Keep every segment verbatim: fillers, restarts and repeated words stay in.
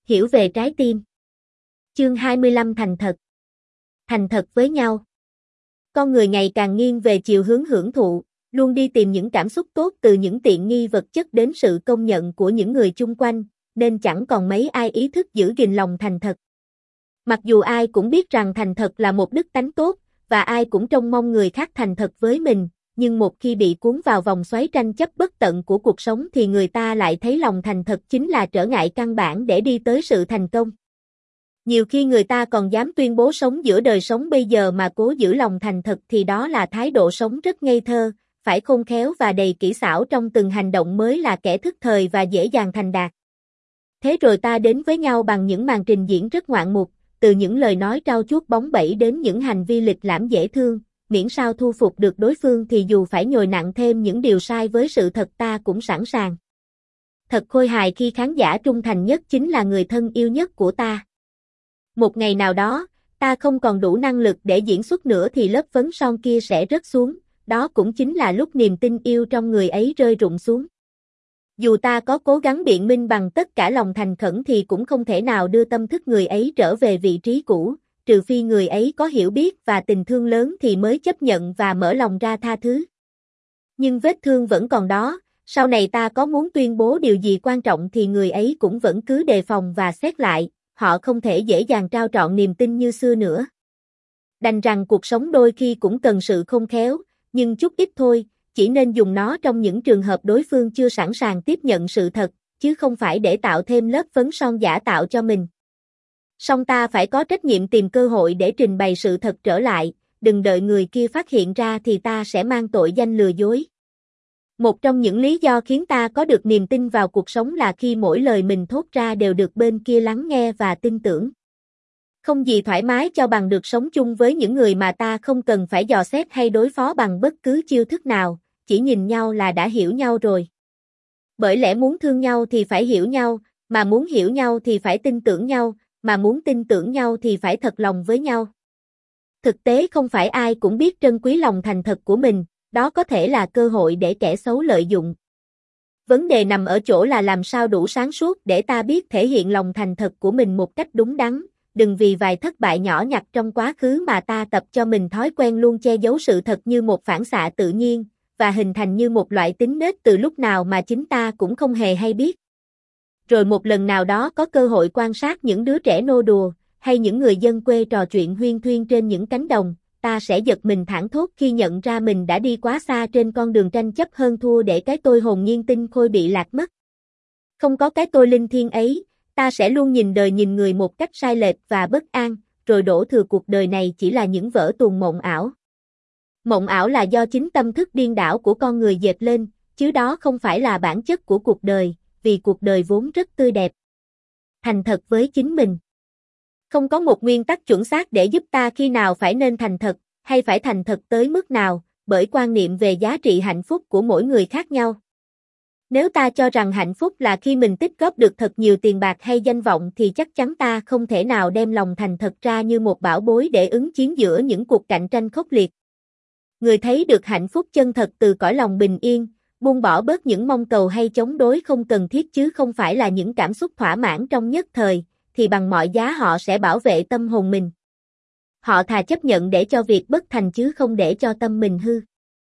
Hiểu về trái tim. Chương hai mươi lăm Thành thật. Thành thật với nhau. Con người ngày càng nghiêng về chiều hướng hưởng thụ, luôn đi tìm những cảm xúc tốt từ những tiện nghi vật chất đến sự công nhận của những người chung quanh, nên chẳng còn mấy ai ý thức giữ gìn lòng thành thật. Mặc dù ai cũng biết rằng thành thật là một đức tánh tốt, và ai cũng trông mong người khác thành thật với mình, nhưng một khi bị cuốn vào vòng xoáy tranh chấp bất tận của cuộc sống thì người ta lại thấy lòng thành thật chính là trở ngại căn bản để đi tới sự thành công. Nhiều khi người ta còn dám tuyên bố sống giữa đời sống bây giờ mà cố giữ lòng thành thật thì đó là thái độ sống rất ngây thơ, phải khôn khéo và đầy kỹ xảo trong từng hành động mới là kẻ thức thời và dễ dàng thành đạt. Thế rồi ta đến với nhau bằng những màn trình diễn rất ngoạn mục, từ những lời nói trau chuốt bóng bẩy đến những hành vi lịch lãm dễ thương, miễn sao thu phục được đối phương thì dù phải nhồi nặng thêm những điều sai với sự thật ta cũng sẵn sàng. Thật khôi hài khi khán giả trung thành nhất chính là người thân yêu nhất của ta. Một ngày nào đó, ta không còn đủ năng lực để diễn xuất nữa thì lớp phấn son kia sẽ rớt xuống, đó cũng chính là lúc niềm tin yêu trong người ấy rơi rụng xuống. Dù ta có cố gắng biện minh bằng tất cả lòng thành khẩn thì cũng không thể nào đưa tâm thức người ấy trở về vị trí cũ, trừ phi người ấy có hiểu biết và tình thương lớn thì mới chấp nhận và mở lòng ra tha thứ. Nhưng vết thương vẫn còn đó, sau này ta có muốn tuyên bố điều gì quan trọng thì người ấy cũng vẫn cứ đề phòng và xét lại, họ không thể dễ dàng trao trọn niềm tin như xưa nữa. Đành rằng cuộc sống đôi khi cũng cần sự khôn khéo, nhưng chút ít thôi, chỉ nên dùng nó trong những trường hợp đối phương chưa sẵn sàng tiếp nhận sự thật, chứ không phải để tạo thêm lớp phấn son giả tạo cho mình. Song ta phải có trách nhiệm tìm cơ hội để trình bày sự thật trở lại, đừng đợi người kia phát hiện ra thì ta sẽ mang tội danh lừa dối. Một trong những lý do khiến ta có được niềm tin vào cuộc sống là khi mỗi lời mình thốt ra đều được bên kia lắng nghe và tin tưởng. Không gì thoải mái cho bằng được sống chung với những người mà ta không cần phải dò xét hay đối phó bằng bất cứ chiêu thức nào, chỉ nhìn nhau là đã hiểu nhau rồi. Bởi lẽ muốn thương nhau thì phải hiểu nhau, mà muốn hiểu nhau thì phải tin tưởng nhau, mà muốn tin tưởng nhau thì phải thật lòng với nhau. Thực tế không phải ai cũng biết trân quý lòng thành thật của mình, đó có thể là cơ hội để kẻ xấu lợi dụng. Vấn đề nằm ở chỗ là làm sao đủ sáng suốt để ta biết thể hiện lòng thành thật của mình một cách đúng đắn, đừng vì vài thất bại nhỏ nhặt trong quá khứ mà ta tập cho mình thói quen luôn che giấu sự thật như một phản xạ tự nhiên, và hình thành như một loại tính nết từ lúc nào mà chính ta cũng không hề hay biết. Rồi một lần nào đó có cơ hội quan sát những đứa trẻ nô đùa, hay những người dân quê trò chuyện huyên thuyên trên những cánh đồng, ta sẽ giật mình thảng thốt khi nhận ra mình đã đi quá xa trên con đường tranh chấp hơn thua để cái tôi hồn nhiên tinh khôi bị lạc mất. Không có cái tôi linh thiêng ấy, ta sẽ luôn nhìn đời nhìn người một cách sai lệch và bất an, rồi đổ thừa cuộc đời này chỉ là những vở tuồng mộng ảo. Mộng ảo là do chính tâm thức điên đảo của con người dệt lên, chứ đó không phải là bản chất của cuộc đời, vì cuộc đời vốn rất tươi đẹp. Thành thật với chính mình. Không có một nguyên tắc chuẩn xác để giúp ta khi nào phải nên thành thật, hay phải thành thật tới mức nào, bởi quan niệm về giá trị hạnh phúc của mỗi người khác nhau. Nếu ta cho rằng hạnh phúc là khi mình tích góp được thật nhiều tiền bạc hay danh vọng thì chắc chắn ta không thể nào đem lòng thành thật ra như một bảo bối để ứng chiến giữa những cuộc cạnh tranh khốc liệt. Người thấy được hạnh phúc chân thật từ cõi lòng bình yên, buông bỏ bớt những mong cầu hay chống đối không cần thiết chứ không phải là những cảm xúc thỏa mãn trong nhất thời, thì bằng mọi giá họ sẽ bảo vệ tâm hồn mình. Họ thà chấp nhận để cho việc bất thành chứ không để cho tâm mình hư.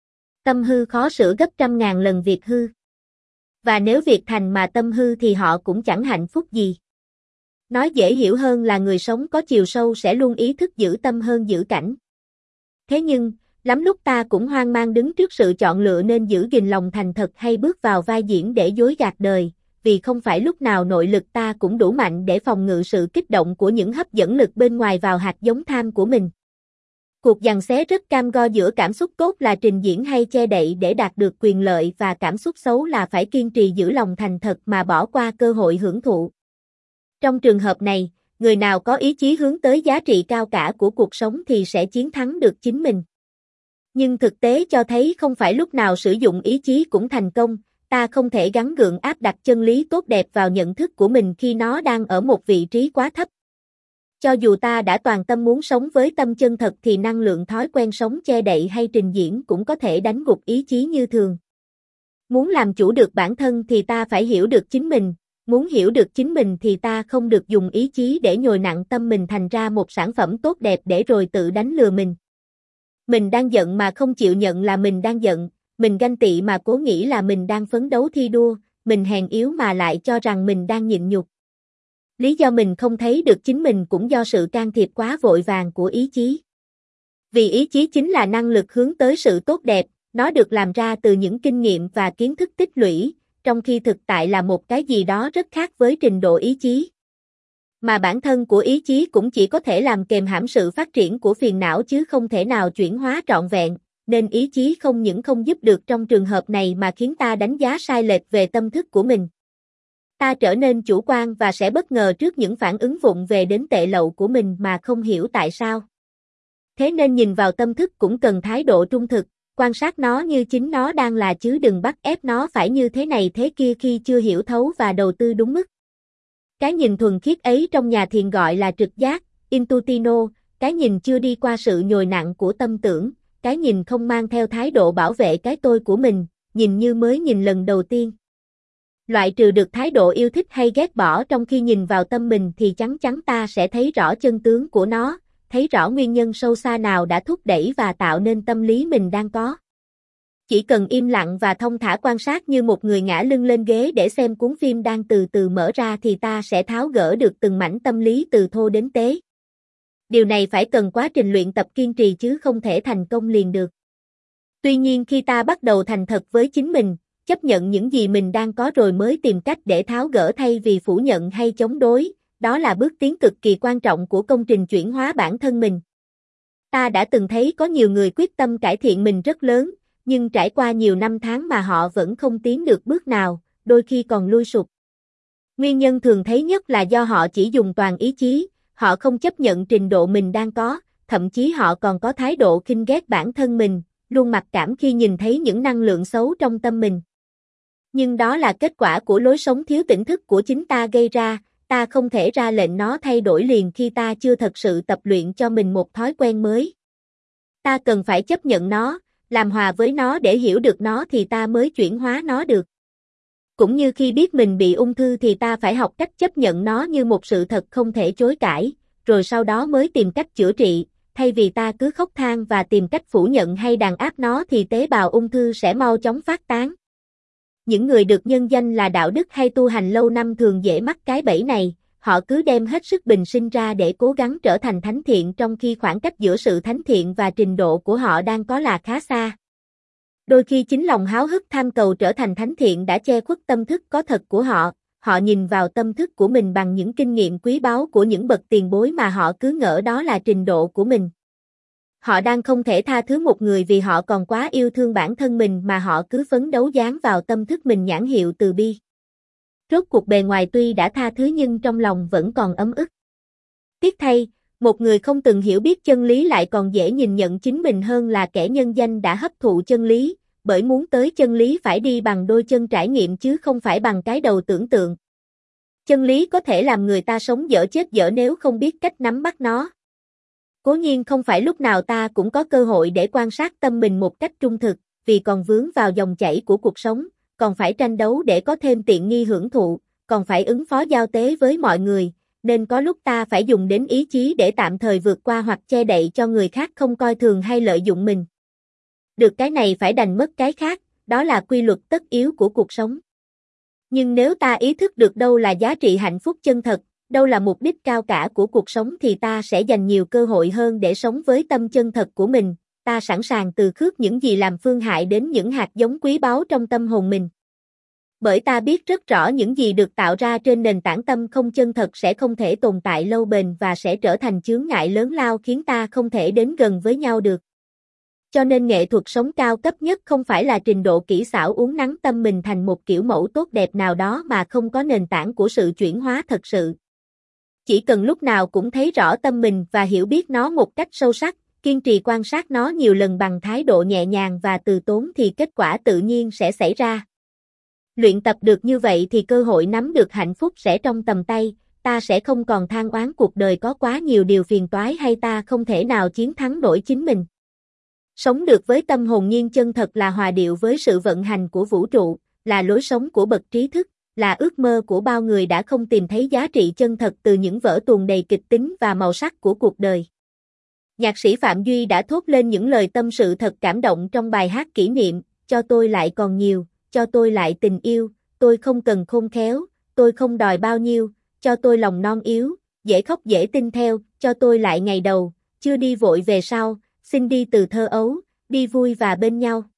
Tâm hư khó sửa gấp trăm ngàn lần việc hư. Và nếu việc thành mà tâm hư thì họ cũng chẳng hạnh phúc gì. Nói dễ hiểu hơn là người sống có chiều sâu sẽ luôn ý thức giữ tâm hơn giữ cảnh. Thế nhưng, lắm lúc ta cũng hoang mang đứng trước sự chọn lựa nên giữ gìn lòng thành thật hay bước vào vai diễn để dối gạt đời, vì không phải lúc nào nội lực ta cũng đủ mạnh để phòng ngự sự kích động của những hấp dẫn lực bên ngoài vào hạt giống tham của mình. Cuộc giằng xé rất cam go giữa cảm xúc tốt là trình diễn hay che đậy để đạt được quyền lợi và cảm xúc xấu là phải kiên trì giữ lòng thành thật mà bỏ qua cơ hội hưởng thụ. Trong trường hợp này, người nào có ý chí hướng tới giá trị cao cả của cuộc sống thì sẽ chiến thắng được chính mình. Nhưng thực tế cho thấy không phải lúc nào sử dụng ý chí cũng thành công, ta không thể gắng gượng áp đặt chân lý tốt đẹp vào nhận thức của mình khi nó đang ở một vị trí quá thấp. Cho dù ta đã toàn tâm muốn sống với tâm chân thật thì năng lượng thói quen sống che đậy hay trình diễn cũng có thể đánh gục ý chí như thường. Muốn làm chủ được bản thân thì ta phải hiểu được chính mình, Muốn hiểu được chính mình thì ta không được dùng ý chí để nhồi nặng tâm mình thành ra một sản phẩm tốt đẹp để rồi tự đánh lừa mình. Mình đang giận mà không chịu nhận là mình đang giận, mình ganh tị mà cố nghĩ là mình đang phấn đấu thi đua, mình hèn yếu mà lại cho rằng mình đang nhịn nhục. Lý do mình không thấy được chính mình cũng do sự can thiệp quá vội vàng của ý chí. Vì ý chí chính là năng lực hướng tới sự tốt đẹp, nó được làm ra từ những kinh nghiệm và kiến thức tích lũy, trong khi thực tại là một cái gì đó rất khác với trình độ ý chí. Mà bản thân của ý chí cũng chỉ có thể làm kềm hãm sự phát triển của phiền não chứ không thể nào chuyển hóa trọn vẹn, nên ý chí không những không giúp được trong trường hợp này mà khiến ta đánh giá sai lệch về tâm thức của mình. Ta trở nên chủ quan và sẽ bất ngờ trước những phản ứng vụng về đến tệ lậu của mình mà không hiểu tại sao. Thế nên nhìn vào tâm thức cũng cần thái độ trung thực, quan sát nó như chính nó đang là chứ đừng bắt ép nó phải như thế này thế kia khi chưa hiểu thấu và đầu tư đúng mức. Cái nhìn thuần khiết ấy trong nhà thiền gọi là trực giác, intuitino, cái nhìn chưa đi qua sự nhồi nặng của tâm tưởng, cái nhìn không mang theo thái độ bảo vệ cái tôi của mình, nhìn như mới nhìn lần đầu tiên. Loại trừ được thái độ yêu thích hay ghét bỏ trong khi nhìn vào tâm mình thì chắc chắn ta sẽ thấy rõ chân tướng của nó, thấy rõ nguyên nhân sâu xa nào đã thúc đẩy và tạo nên tâm lý mình đang có. Chỉ cần im lặng và thông thả quan sát như một người ngả lưng lên ghế để xem cuốn phim đang từ từ mở ra thì ta sẽ tháo gỡ được từng mảnh tâm lý từ thô đến tế. Điều này phải cần quá trình luyện tập kiên trì chứ không thể thành công liền được. Tuy nhiên khi ta bắt đầu thành thật với chính mình, chấp nhận những gì mình đang có rồi mới tìm cách để tháo gỡ thay vì phủ nhận hay chống đối, đó là bước tiến cực kỳ quan trọng của công trình chuyển hóa bản thân mình. Ta đã từng thấy có nhiều người quyết tâm cải thiện mình rất lớn, nhưng trải qua nhiều năm tháng mà họ vẫn không tiến được bước nào, đôi khi còn lui sụp. Nguyên nhân thường thấy nhất là do họ chỉ dùng toàn ý chí, họ không chấp nhận trình độ mình đang có, thậm chí họ còn có thái độ khinh ghét bản thân mình, luôn mặc cảm khi nhìn thấy những năng lượng xấu trong tâm mình. Nhưng đó là kết quả của lối sống thiếu tỉnh thức của chính ta gây ra, ta không thể ra lệnh nó thay đổi liền khi ta chưa thật sự tập luyện cho mình một thói quen mới. Ta cần phải chấp nhận nó, làm hòa với nó để hiểu được nó thì ta mới chuyển hóa nó được. Cũng như khi biết mình bị ung thư thì ta phải học cách chấp nhận nó như một sự thật không thể chối cãi, rồi sau đó mới tìm cách chữa trị, thay vì ta cứ khóc than và tìm cách phủ nhận hay đàn áp nó thì tế bào ung thư sẽ mau chóng phát tán. Những người được nhân danh là đạo đức hay tu hành lâu năm thường dễ mắc cái bẫy này, họ cứ đem hết sức bình sinh ra để cố gắng trở thành thánh thiện trong khi khoảng cách giữa sự thánh thiện và trình độ của họ đang có là khá xa. Đôi khi chính lòng háo hức tham cầu trở thành thánh thiện đã che khuất tâm thức có thật của họ, họ nhìn vào tâm thức của mình bằng những kinh nghiệm quý báu của những bậc tiền bối mà họ cứ ngỡ đó là trình độ của mình. Họ đang không thể tha thứ một người vì họ còn quá yêu thương bản thân mình mà họ cứ phấn đấu dán vào tâm thức mình nhãn hiệu từ bi. Rốt cuộc bề ngoài tuy đã tha thứ nhưng trong lòng vẫn còn ấm ức. Tiếc thay, một người không từng hiểu biết chân lý lại còn dễ nhìn nhận chính mình hơn là kẻ nhân danh đã hấp thụ chân lý, bởi muốn tới chân lý phải đi bằng đôi chân trải nghiệm chứ không phải bằng cái đầu tưởng tượng. Chân lý có thể làm người ta sống dở chết dở nếu không biết cách nắm bắt nó. Cố nhiên không phải lúc nào ta cũng có cơ hội để quan sát tâm mình một cách trung thực, vì còn vướng vào dòng chảy của cuộc sống, còn phải tranh đấu để có thêm tiện nghi hưởng thụ, còn phải ứng phó giao tế với mọi người, nên có lúc ta phải dùng đến ý chí để tạm thời vượt qua hoặc che đậy cho người khác không coi thường hay lợi dụng mình. Được cái này phải đành mất cái khác, đó là quy luật tất yếu của cuộc sống. Nhưng nếu ta ý thức được đâu là giá trị hạnh phúc chân thật, đâu là mục đích cao cả của cuộc sống thì ta sẽ dành nhiều cơ hội hơn để sống với tâm chân thật của mình, ta sẵn sàng từ khước những gì làm phương hại đến những hạt giống quý báu trong tâm hồn mình. Bởi ta biết rất rõ những gì được tạo ra trên nền tảng tâm không chân thật sẽ không thể tồn tại lâu bền và sẽ trở thành chướng ngại lớn lao khiến ta không thể đến gần với nhau được. Cho nên nghệ thuật sống cao cấp nhất không phải là trình độ kỹ xảo uốn nắn tâm mình thành một kiểu mẫu tốt đẹp nào đó mà không có nền tảng của sự chuyển hóa thật sự. Chỉ cần lúc nào cũng thấy rõ tâm mình và hiểu biết nó một cách sâu sắc, kiên trì quan sát nó nhiều lần bằng thái độ nhẹ nhàng và từ tốn thì kết quả tự nhiên sẽ xảy ra. Luyện tập được như vậy thì cơ hội nắm được hạnh phúc sẽ trong tầm tay, ta sẽ không còn than oán cuộc đời có quá nhiều điều phiền toái hay ta không thể nào chiến thắng nổi chính mình. Sống được với tâm hồn nhiên chân thật là hòa điệu với sự vận hành của vũ trụ, là lối sống của bậc trí thức, là ước mơ của bao người đã không tìm thấy giá trị chân thật từ những vở tuồng đầy kịch tính và màu sắc của cuộc đời. Nhạc sĩ Phạm Duy đã thốt lên những lời tâm sự thật cảm động trong bài hát kỷ niệm, cho tôi lại còn nhiều, cho tôi lại tình yêu, tôi không cần khôn khéo, tôi không đòi bao nhiêu, cho tôi lòng non yếu, dễ khóc dễ tin theo, cho tôi lại ngày đầu, chưa đi vội về sau, xin đi từ thơ ấu, đi vui và bên nhau.